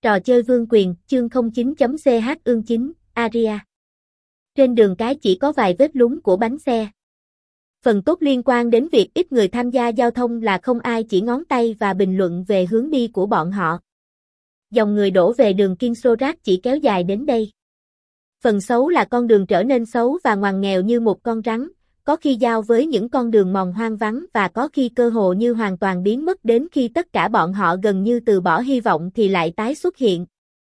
Trò chơi vương quyền, chương 09.ch ương chính, Aria. Trên đường cái chỉ có vài vết lún của bánh xe. Phần tốt liên quan đến việc ít người tham gia giao thông là không ai chỉ ngón tay và bình luận về hướng đi của bọn họ. Dòng người đổ về đường Kinsorat chỉ kéo dài đến đây. Phần xấu là con đường trở nên xấu và ngoằn nghèo như một con rắn, có khi giao với những con đường mòn hoang vắng và có khi cơ hồ như hoàn toàn biến mất đến khi tất cả bọn họ gần như từ bỏ hy vọng thì lại tái xuất hiện.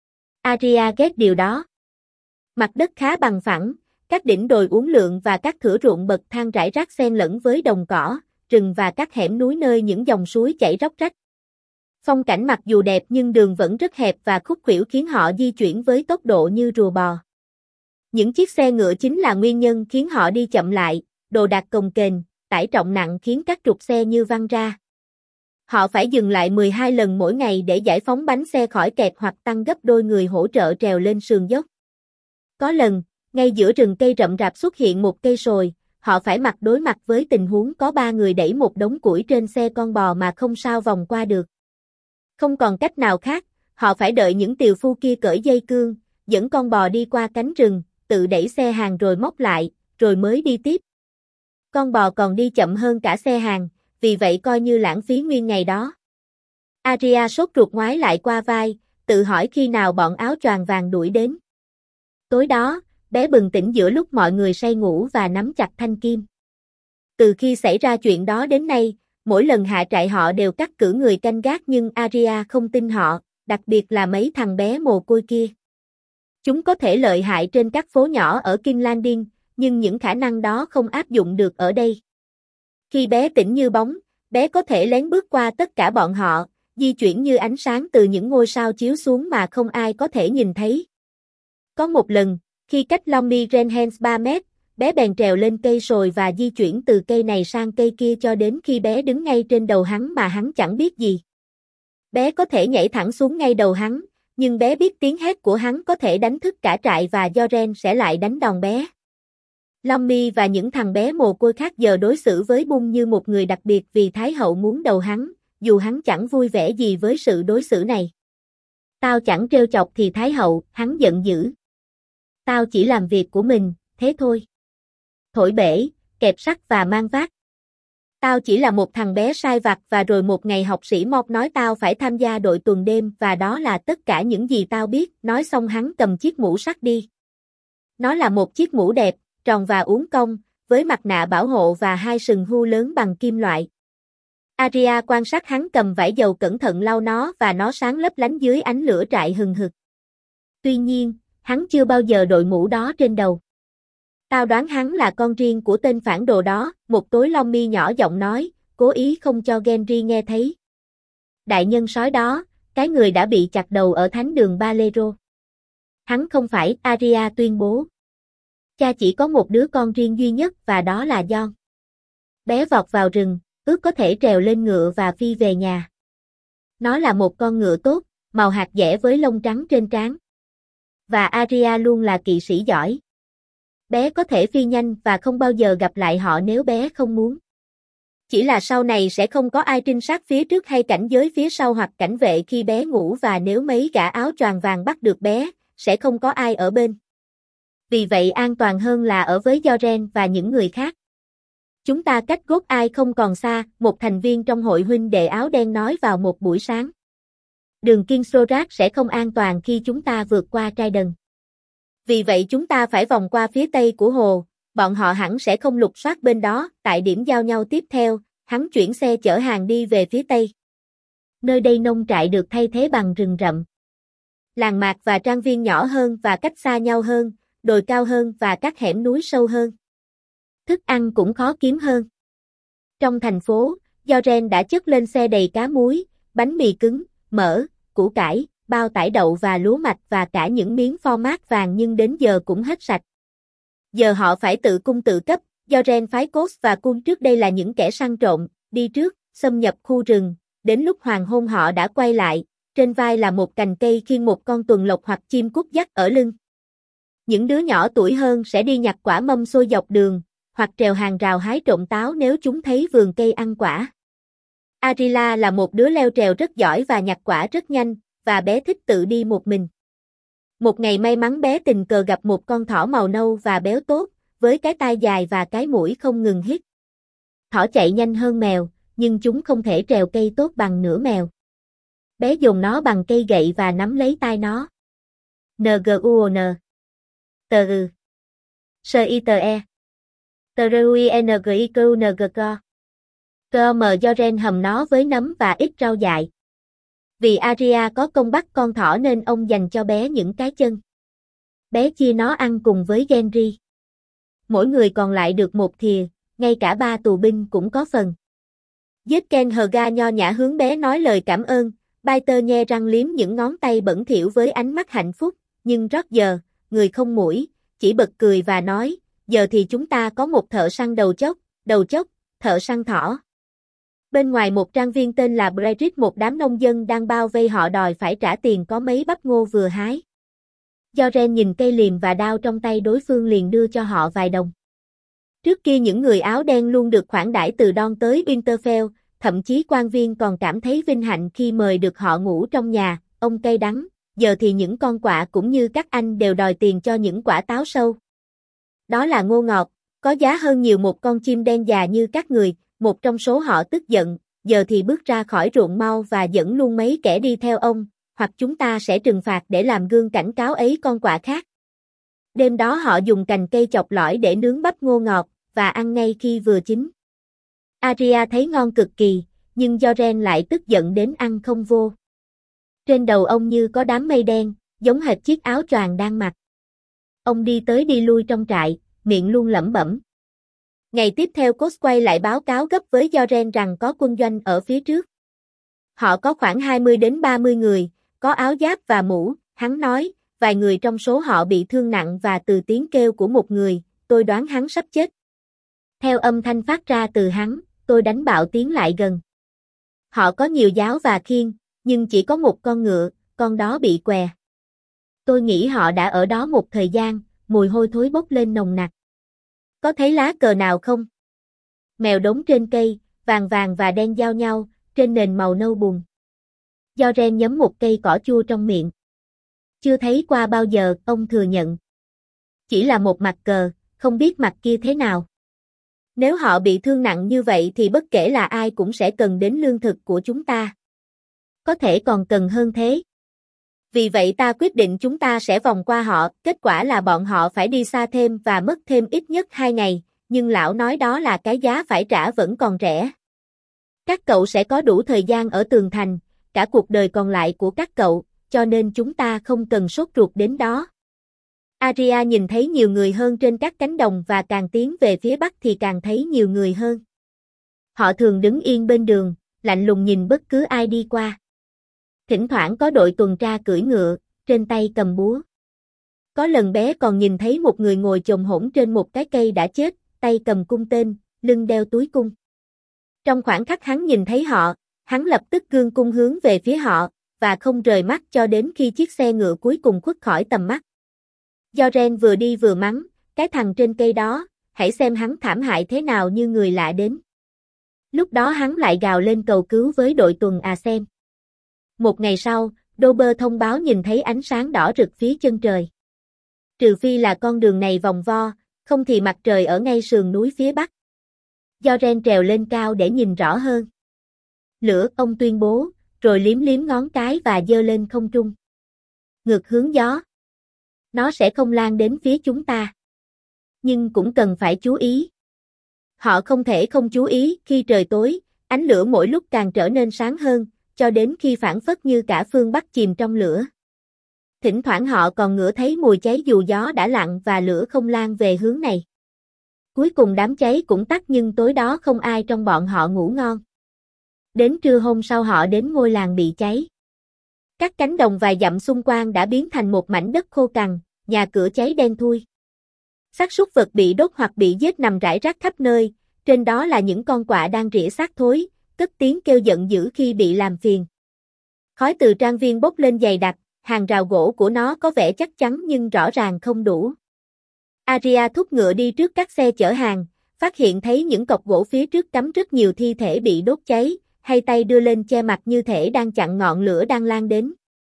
Aria ghét điều đó. Mặt đất khá bằng phẳng, các đỉnh đồi uốn lượn và các thửa ruộng bậc thang rải rác xen lẫn với đồng cỏ, rừng và các hẻm núi nơi những dòng suối chảy róc rách. Phong cảnh mặc dù đẹp nhưng đường vẫn rất hẹp và khúc khuỷu khiến họ di chuyển với tốc độ như rùa bò. Những chiếc xe ngựa chính là nguyên nhân khiến họ đi chậm lại, đồ đạc cồng kềnh, tải trọng nặng khiến các trục xe như văng ra. Họ phải dừng lại 12 lần mỗi ngày để giải phóng bánh xe khỏi kẹt hoặc tăng gấp đôi người hỗ trợ trèo lên sườn dốc. Có lần, ngay giữa rừng cây rậm rạp xuất hiện một cây sồi, họ phải đối mặt với tình huống có 3 người đẩy một đống củi trên xe con bò mà không sao vòng qua được. Không còn cách nào khác, họ phải đợi những tiều phu kia cởi dây cương, dẫn con bò đi qua cánh rừng, tự đẩy xe hàng rồi móc lại, rồi mới đi tiếp. Con bò còn đi chậm hơn cả xe hàng, vì vậy coi như lãng phí nguyên ngày đó. Aria sốt ruột ngoái lại qua vai, tự hỏi khi nào bọn áo choàng vàng đuổi đến. Tối đó, bé bừng tỉnh giữa lúc mọi người say ngủ và nắm chặt thanh kim. Từ khi xảy ra chuyện đó đến nay, mỗi lần hạ trại họ đều cắt cử người canh gác nhưng Aria không tin họ, đặc biệt là mấy thằng bé mồ côi kia. Chúng có thể lợi hại trên các phố nhỏ ở King Landing, nhưng những khả năng đó không áp dụng được ở đây. Khi bé tỉnh như bóng, bé có thể lén bước qua tất cả bọn họ, di chuyển như ánh sáng từ những ngôi sao chiếu xuống mà không ai có thể nhìn thấy. Có một lần, khi cách Lomi Renhens 3 mét, bé bèn trèo lên cây sồi và di chuyển từ cây này sang cây kia cho đến khi bé đứng ngay trên đầu hắn mà hắn chẳng biết gì. Bé có thể nhảy thẳng xuống ngay đầu hắn, nhưng bé biết tiếng hét của hắn có thể đánh thức cả trại và Joren sẽ lại đánh đòn bé. Lomi và những thằng bé mồ côi khác giờ đối xử với Bung như một người đặc biệt vì Thái hậu muốn đầu hắn, dù hắn chẳng vui vẻ gì với sự đối xử này. Tao chẳng trêu chọc thì Thái hậu, hắn giận dữ. Tao chỉ làm việc của mình, thế thôi. Thổi bể, kẹp sắt và mang vác. Tao chỉ là một thằng bé sai vặt và rồi một ngày học sĩ Mộc nói tao phải tham gia đội tuần đêm và đó là tất cả những gì tao biết. Nói xong hắn cầm chiếc mũ sắt đi. Nó là một chiếc mũ đẹp, tròn và uốn cong, với mặt nạ bảo hộ và 2 sừng hươu lớn bằng kim loại. Aria quan sát hắn cầm vải dầu cẩn thận lau nó và nó sáng lấp lánh dưới ánh lửa trại hừng hực. Tuy nhiên, hắn chưa bao giờ đội mũ đó trên đầu. Tao đoán hắn là con riêng của tên phản đồ đó, một tối Lomi nhỏ giọng nói, cố ý không cho Genry nghe thấy. Đại nhân sói đó, cái người đã bị chặt đầu ở thánh đường Balero. Hắn không phải, Aria tuyên bố. Cha chỉ có một đứa con riêng duy nhất và đó là John. Bé vọt vào rừng, ước có thể trèo lên ngựa và phi về nhà. Nó là một con ngựa tốt, màu hạt dẻ với lông trắng trên trán. Và Aria luôn là kỵ sĩ giỏi. Bé có thể phi nhanh và không bao giờ gặp lại họ nếu bé không muốn. Chỉ là sau này sẽ không có ai trinh sát phía trước hay cảnh giới phía sau hoặc cảnh vệ khi bé ngủ và nếu mấy gã áo choàng vàng bắt được bé, sẽ không có ai ở bên. Vì vậy an toàn hơn là ở với Joren và những người khác. Chúng ta cách gốc ai không còn xa, một thành viên trong hội huynh đệ áo đen nói vào một buổi sáng. Đường Kinsorat sẽ không an toàn khi chúng ta vượt qua Trident. Vì vậy chúng ta phải vòng qua phía tây của hồ, bọn họ hẳn sẽ không lục soát bên đó, tại điểm giao nhau tiếp theo, hắn chuyển xe chở hàng đi về phía tây. Nơi đây nông trại được thay thế bằng rừng rậm. Làng mạc và trang viên nhỏ hơn và cách xa nhau hơn, đồi cao hơn và các hẻm núi sâu hơn. Thức ăn cũng khó kiếm hơn. Trong thành phố, Joren đã chất lên xe đầy cá muối, bánh mì cứng, mỡ, củ cải, bao tải đậu và lúa mạch và cả những miếng pho mát vàng nhưng đến giờ cũng hết sạch. Giờ họ phải tự cung tự cấp, Joren phái Cos và Kun trước đây là những kẻ săn trộm, đi trước, xâm nhập khu rừng, đến lúc hoàng hôn họ đã quay lại, trên vai là một cành cây khiêng một con tuần lộc hoặc chim cút dắt ở lưng. Những đứa nhỏ tuổi hơn sẽ đi nhặt quả mâm xôi dọc đường, hoặc trèo hàng rào hái trộm táo nếu chúng thấy vườn cây ăn quả. Arila là một đứa leo trèo rất giỏi và nhặt quả rất nhanh, và bé thích tự đi một mình. Một ngày may mắn bé tình cờ gặp một con thỏ màu nâu và béo tốt, với cái tai dài và cái mũi không ngừng hít. Thỏ chạy nhanh hơn mèo, nhưng chúng không thể trèo cây tốt bằng nửa mèo. Bé dồn nó bằng cây gậy và nắm lấy tai nó. NGUON Tờ ư Sơ y tờ e Tờ rui NGIQNGC Cơ mờ do ren hầm nó với nấm và ít rau dại. Vì Aria có công bắt con thỏ nên ông dành cho bé những cái chân. Bé chia nó ăn cùng với Genry. Mỗi người còn lại được một thìa, ngay cả ba tù binh cũng có phần. Giết Ken Hga nho nhã hướng bé nói lời cảm ơn, Peter nhe răng liếm những ngón tay bẩn thỉu với ánh mắt hạnh phúc, nhưng Roger, người không mũi, chỉ bật cười và nói, giờ thì chúng ta có một thợ săn đầu chốc, thợ săn thỏ. Bên ngoài một trang viên tên là Bredrit một đám nông dân đang bao vây họ đòi phải trả tiền có mấy bắp ngô vừa hái. Joren nhìn cây liềm và đao trong tay đối phương liền đưa cho họ vài đồng. Trước kia những người áo đen luôn được khoản đãi từ Don tới Winterfell, thậm chí quan viên còn cảm thấy vinh hạnh khi mời được họ ngủ trong nhà, ông cay đắng, giờ thì những con quạ cũng như các anh đều đòi tiền cho những quả táo sâu. Đó là ngô ngọt, có giá hơn nhiều một con chim đen già như các người, một trong số họ tức giận, giờ thì bước ra khỏi ruộng mau và dẫn luôn mấy kẻ đi theo ông, hoặc chúng ta sẽ trừng phạt để làm gương cảnh cáo ấy con quạ khác. Đêm đó họ dùng cành cây chọc lõi để nướng bắp ngô ngọt, và ăn ngay khi vừa chín. Arya thấy ngon cực kỳ, nhưng Joren lại tức giận đến ăn không vô. Trên đầu ông như có đám mây đen, giống hệt chiếc áo choàng đang mặc. Ông đi tới đi lui trong trại, miệng luôn lẩm bẩm. Ngày tiếp theo Cốt quay lại báo cáo gấp với Joren rằng có quân doanh ở phía trước. Họ có khoảng 20 đến 30 người, có áo giáp và mũ, hắn nói, vài người trong số họ bị thương nặng và từ tiếng kêu của một người, tôi đoán hắn sắp chết. Theo âm thanh phát ra từ hắn, tôi đánh bạo tiến lại gần. Họ có nhiều giáo và khiên, nhưng chỉ có một con ngựa, con đó bị què. Tôi nghĩ họ đã ở đó một thời gian, mùi hôi thối bốc lên nồng nặc. Có thấy lá cờ nào không? Mèo đốm trên cây, vàng vàng và đen giao nhau, trên nền màu nâu bùn. Joren nhấm một cây cỏ chua trong miệng. Chưa thấy qua bao giờ, ông thừa nhận. Chỉ là một mặt cờ, không biết mặt kia thế nào. Nếu họ bị thương nặng như vậy thì bất kể là ai cũng sẽ cần đến lương thực của chúng ta. Có thể còn cần hơn thế. Vì vậy ta quyết định chúng ta sẽ vòng qua họ, kết quả là bọn họ phải đi xa thêm và mất thêm ít nhất 2 ngày, nhưng lão nói đó là cái giá phải trả vẫn còn rẻ. Các cậu sẽ có đủ thời gian ở tường thành, cả cuộc đời còn lại của các cậu, cho nên chúng ta không cần sốt ruột đến đó. Arya nhìn thấy nhiều người hơn trên các cánh đồng và càng tiến về phía bắc thì càng thấy nhiều người hơn. Họ thường đứng yên bên đường, lạnh lùng nhìn bất cứ ai đi qua. Thỉnh thoảng có đội tuần tra cưỡi ngựa, trên tay cầm búa. Có lần bé còn nhìn thấy một người ngồi chồm hổm trên một cái cây đã chết, tay cầm cung tên, lưng đeo túi cung. Trong khoảnh khắc hắn nhìn thấy họ, hắn lập tức gương cung hướng về phía họ, và không rời mắt cho đến khi chiếc xe ngựa cuối cùng khuất khỏi tầm mắt. Joren vừa đi vừa mắng, cái thằng trên cây đó, hãy xem hắn thảm hại thế nào như người lạ đến. Lúc đó hắn lại gào lên cầu cứu với đội tuần xem. Một ngày sau, Dober thông báo nhìn thấy ánh sáng đỏ rực phía chân trời. Trừ phi là con đường này vòng vo, không thì mặt trời ở ngay sườn núi phía bắc. Joren trèo lên cao để nhìn rõ hơn. Lửa, ông tuyên bố, rồi liếm liếm ngón cái và giơ lên không trung. Ngược hướng gió. Nó sẽ không lan đến phía chúng ta. Nhưng cũng cần phải chú ý. Họ không thể không chú ý khi trời tối, ánh lửa mỗi lúc càng trở nên sáng hơn, cho đến khi phảng phất như cả phương Bắc chìm trong lửa. Thỉnh thoảng họ còn ngửi thấy mùi cháy dù gió đã lặng và lửa không lan về hướng này. Cuối cùng đám cháy cũng tắt nhưng tối đó không ai trong bọn họ ngủ ngon. Đến trưa hôm sau họ đến ngôi làng bị cháy. Các cánh đồng vài dặm xung quanh đã biến thành một mảnh đất khô cằn, nhà cửa cháy đen thui. Xác súc vật bị đốt hoặc bị giết nằm rải rác khắp nơi, trên đó là những con quạ đang rỉa xác thối, cất tiếng kêu giận dữ khi bị làm phiền. Khói từ trang viên bốc lên dày đặc, hàng rào gỗ của nó có vẻ chắc chắn nhưng rõ ràng không đủ. Arya thúc ngựa đi trước các xe chở hàng, phát hiện thấy những cọc gỗ phía trước cắm rất nhiều thi thể bị đốt cháy, hay tay đưa lên che mặt như thể đang chặn ngọn lửa đang lan đến.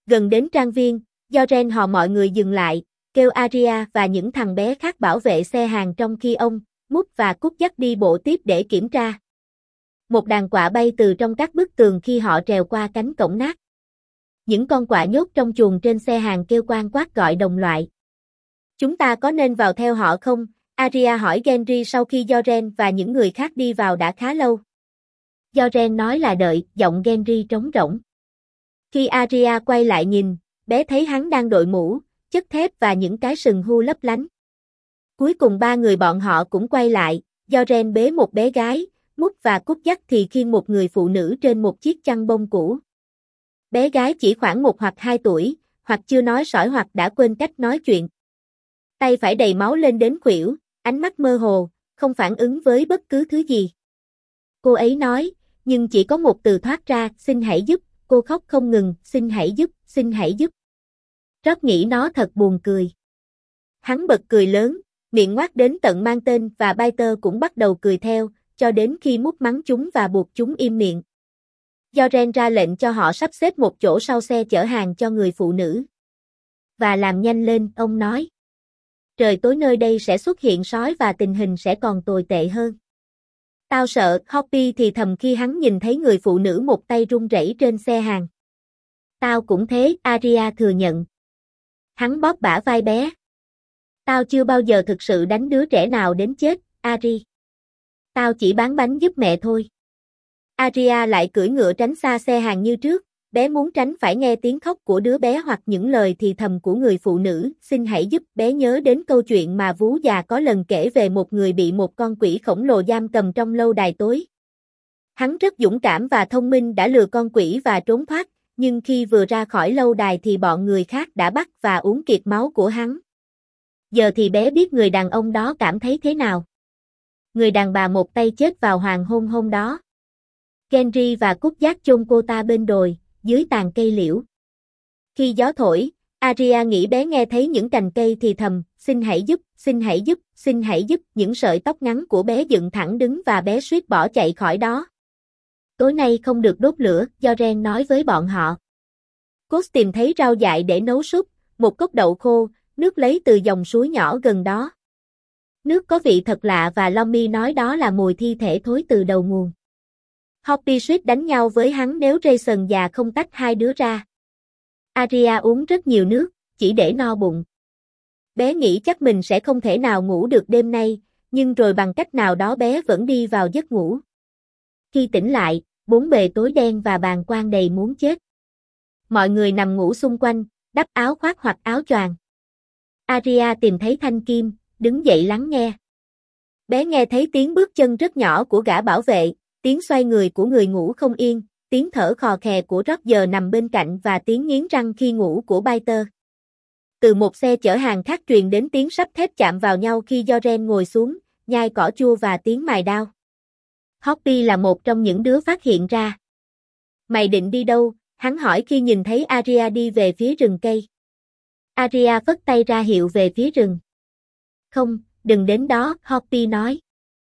Gần đến trang viên, Yoren hò mọi người dừng lại, kêu Aria và những thằng bé khác bảo vệ xe hàng trong khi ông, Mút và Cút dắt đi bộ tiếp để kiểm tra. Một đàn quạ bay từ trong các bức tường khi họ trèo qua cánh cổng nát. Những con quạ nhốt trong chuồng trên xe hàng kêu quang quát gọi đồng loại. Chúng ta có nên vào theo họ không? Aria hỏi Gendry sau khi Yoren và những người khác đi vào đã khá lâu. Yoren nói là đợi, giọng Gendry trống rỗng. Khi Aria quay lại nhìn, bé thấy hắn đang đội mũ, chất thép và những cái sừng hưu lấp lánh. Cuối cùng ba người bọn họ cũng quay lại, Yoren bế một bé gái, Mút và Cút dắt thì khiêng một người phụ nữ trên một chiếc chăn bông cũ. Bé gái chỉ khoảng 1 hoặc 2 tuổi, hoặc chưa nói sỏi hoặc đã quên cách nói chuyện. Tay phải đầy máu lên đến khuỷu, ánh mắt mơ hồ, không phản ứng với bất cứ thứ gì. Cô ấy nói, nhưng chỉ có một từ thoát ra, xin hãy giúp, cô khóc không ngừng, xin hãy giúp, xin hãy giúp. Rót nghĩ nó thật buồn cười. Hắn bật cười lớn, miệng ngoác đến tận mang tên và Biter cũng bắt đầu cười theo, cho đến khi Mút mắng chúng và buộc chúng im miệng. Yoren ra lệnh cho họ sắp xếp một chỗ sau xe chở hàng cho người phụ nữ. Và làm nhanh lên, ông nói. Trời tối nơi đây sẽ xuất hiện sói và tình hình sẽ còn tồi tệ hơn. Tao sợ, Hoppy thì thầm khi hắn nhìn thấy người phụ nữ một tay run rẩy trên xe hàng. Tao cũng thế, Aria thừa nhận. Hắn bóp bả vai bé. Tao chưa bao giờ thực sự đánh đứa trẻ nào đến chết, Ari. Tao chỉ bán bánh giúp mẹ thôi. Aria lại cưỡi ngựa tránh xa xe hàng như trước, bé muốn tránh phải nghe tiếng khóc của đứa bé hoặc những lời thì thầm của người phụ nữ, xin hãy giúp. Bé nhớ đến câu chuyện mà Vú già có lần kể về một người bị một con quỷ khổng lồ giam cầm trong lâu đài tối. Hắn rất dũng cảm và thông minh đã lừa con quỷ và trốn thoát, nhưng khi vừa ra khỏi lâu đài thì bọn người khác đã bắt và uống kiệt máu của hắn. Giờ thì bé biết người đàn ông đó cảm thấy thế nào. Người đàn bà một tay chết vào hoàng hôn hôm đó. Gendry và Cút giác chôn cô ta bên đồi, dưới tàn cây liễu. Khi gió thổi, Aria nghĩ bé nghe thấy những cành cây thì thầm, xin hãy giúp, xin hãy giúp, xin hãy giúp. Những sợi tóc ngắn của bé dựng thẳng đứng và bé suýt bỏ chạy khỏi đó. Tối nay không được đốt lửa, Yoren nói với bọn họ. Cút tìm thấy rau dại để nấu súp, một cốc đậu khô, nước lấy từ dòng suối nhỏ gần đó. Nước có vị thật lạ và Lomi nói đó là mùi thi thể thối từ đầu nguồn. Hoppy suýt đánh nhau với hắn nếu Jason già không tách hai đứa ra. Aria uống rất nhiều nước, chỉ để no bụng. Bé nghĩ chắc mình sẽ không thể nào ngủ được đêm nay, nhưng rồi bằng cách nào đó bé vẫn đi vào giấc ngủ. Khi tỉnh lại, bốn bề tối đen và bàng quang đầy muốn chết. Mọi người nằm ngủ xung quanh, đắp áo khoác hoặc áo choàng. Aria tìm thấy thanh kim, đứng dậy lắng nghe. Bé nghe thấy tiếng bước chân rất nhỏ của gã bảo vệ, tiếng xoay người của người ngủ không yên, tiếng thở khò khè của Roger nằm bên cạnh và tiếng nghiến răng khi ngủ của Biter. Từ một xe chở hàng khác truyền đến tiếng sắt thép chạm vào nhau khi Yoren ngồi xuống, nhai cỏ chua và tiếng mài đao. Hoppy là một trong những đứa phát hiện ra. Mày định đi đâu? Hắn hỏi khi nhìn thấy Aria đi về phía rừng cây. Aria phất tay ra hiệu về phía rừng. Không, đừng đến đó, Hoppy nói.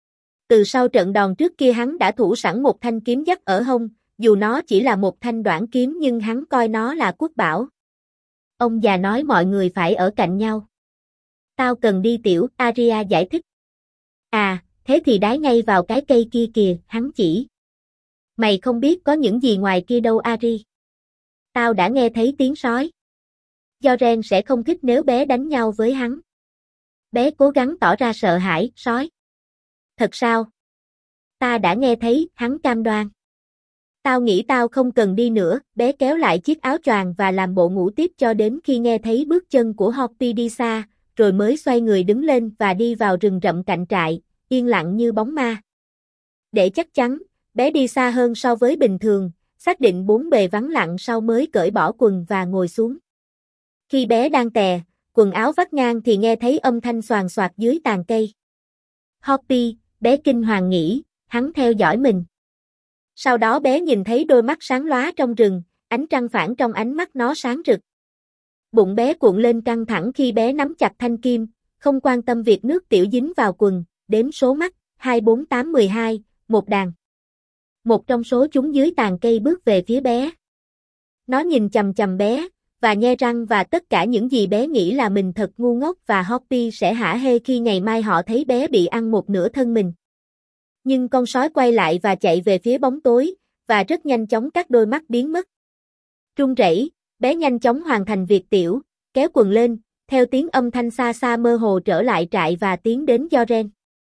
Từ sau trận đòn trước kia hắn đã thủ sẵn một thanh kiếm dắt ở hông, dù nó chỉ là một thanh đoạn kiếm nhưng hắn coi nó là quốc bảo. Ông già nói mọi người phải ở cạnh nhau. Tao cần đi tiểu, Aria giải thích. À, thế thì đái ngay vào cái cây kia kìa, hắn chỉ. Mày không biết có những gì ngoài kia đâu Ari. Tao đã nghe thấy tiếng sói. Yoren sẽ không thích nếu bé đánh nhau với hắn. Bé cố gắng tỏ ra sợ hãi, sói. Thật sao? Ta đã nghe thấy, hắn cam đoan. Tao nghĩ tao không cần đi nữa, bé kéo lại chiếc áo choàng và làm bộ ngủ tiếp cho đến khi nghe thấy bước chân của Hoppy đi xa, rồi mới xoay người đứng lên và đi vào rừng rậm cạnh trại, yên lặng như bóng ma. Để chắc chắn, bé đi xa hơn so với bình thường, xác định bốn bề vắng lặng sau mới cởi bỏ quần và ngồi xuống. Khi bé đang tè, quần áo vắt ngang thì nghe thấy âm thanh xoàng xoạc dưới tàn cây. Hoppy, bé kinh hoàng nghĩ, hắn theo dõi mình. Sau đó bé nhìn thấy đôi mắt sáng lóa trong rừng, ánh trăng phản trong ánh mắt nó sáng rực. Bụng bé cuộn lên căng thẳng khi bé nắm chặt thanh kim, không quan tâm việc nước tiểu dính vào quần, đếm số mắt, 2, 4, 8, 12, một đàn. Một trong số chúng dưới tàn cây bước về phía bé. Nó nhìn chằm chằm bé, và nhe răng và tất cả những gì bé nghĩ là mình thật ngu ngốc và Hoppy sẽ hả hê khi ngày mai họ thấy bé bị ăn một nửa thân mình. Nhưng con sói quay lại và chạy về phía bóng tối, và rất nhanh chóng các đôi mắt biến mất. Run rẩy, bé nhanh chóng hoàn thành việc tiểu, kéo quần lên, theo tiếng âm thanh xa xa mơ hồ trở lại trại và tiến đến Joren.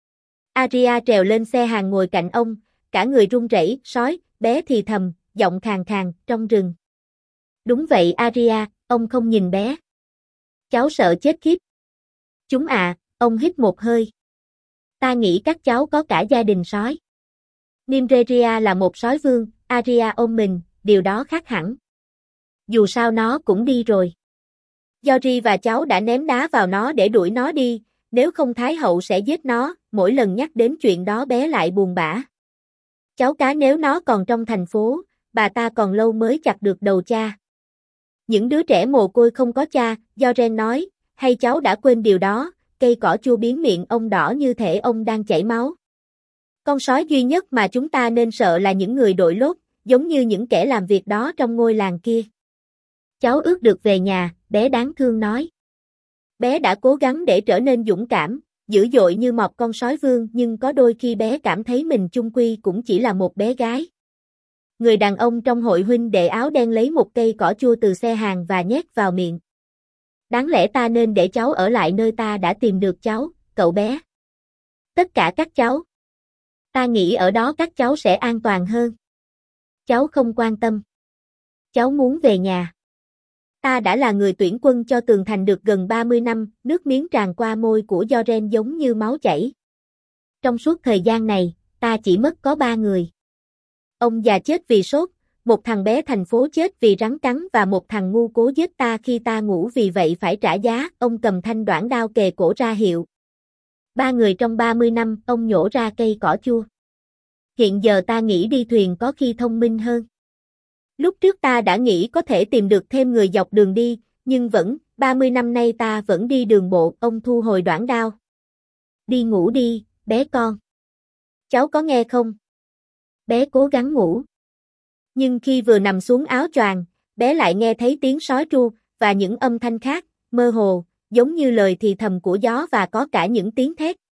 Aria trèo lên xe hàng ngồi cạnh ông, cả người run rẩy, sói, bé thì thầm, giọng khàn khàn, trong rừng. Đúng vậy Aria, ông không nhìn bé. Cháu sợ chết khiếp. Chúng ông hít một hơi. Ta nghĩ các cháu có cả gia đình sói. Nimreria là một sói vương, Aria ôm mình, điều đó khác hẳn. Dù sao nó cũng đi rồi. Yori và cháu đã ném đá vào nó để đuổi nó đi, nếu không Thái hậu sẽ giết nó, mỗi lần nhắc đến chuyện đó bé lại buồn bã. Cháu cá nếu nó còn trong thành phố, bà ta còn lâu mới chặt được đầu cha. Những đứa trẻ mồ côi không có cha, Joren nói, hay cháu đã quên điều đó, cây cỏ chua biến miệng ông đỏ như thể ông đang chảy máu. Con sói duy nhất mà chúng ta nên sợ là những người đội lốt, giống như những kẻ làm việc đó trong ngôi làng kia. Cháu ước được về nhà, bé đáng thương nói. Bé đã cố gắng để trở nên dũng cảm, dữ dội như một con sói vương nhưng có đôi khi bé cảm thấy mình chung quy cũng chỉ là một bé gái. Người đàn ông trong hội huynh đệ áo đen lấy một cây cỏ chua từ xe hàng và nhét vào miệng. Đáng lẽ ta nên để cháu ở lại nơi ta đã tìm được cháu, cậu bé. Tất cả các cháu. Ta nghĩ ở đó các cháu sẽ an toàn hơn. Cháu không quan tâm. Cháu muốn về nhà. Ta đã là người tuyển quân cho tường thành được gần 30 năm, nước miếng tràn qua môi của Joren giống như máu chảy. Trong suốt thời gian này, ta chỉ mất có 3 người. Ông già chết vì sốt, một thằng bé thành phố chết vì rắn cắn và một thằng ngu cố giết ta khi ta ngủ vì vậy phải trả giá, ông cầm thanh đoản đao kề cổ ra hiệu. 3 người trong 30 năm, ông nhổ ra cây cỏ chua. Hiện giờ ta nghĩ đi thuyền có khi thông minh hơn. Lúc trước ta đã nghĩ có thể tìm được thêm người dọc đường đi, nhưng 30 năm nay ta vẫn đi đường bộ, ông thu hồi đoản đao. Đi ngủ đi, bé con. Cháu có nghe không? Bé cố gắng ngủ. Nhưng khi vừa nằm xuống áo choàng, bé lại nghe thấy tiếng sói tru, và những âm thanh khác, mơ hồ, giống như lời thì thầm của gió và có cả những tiếng thét.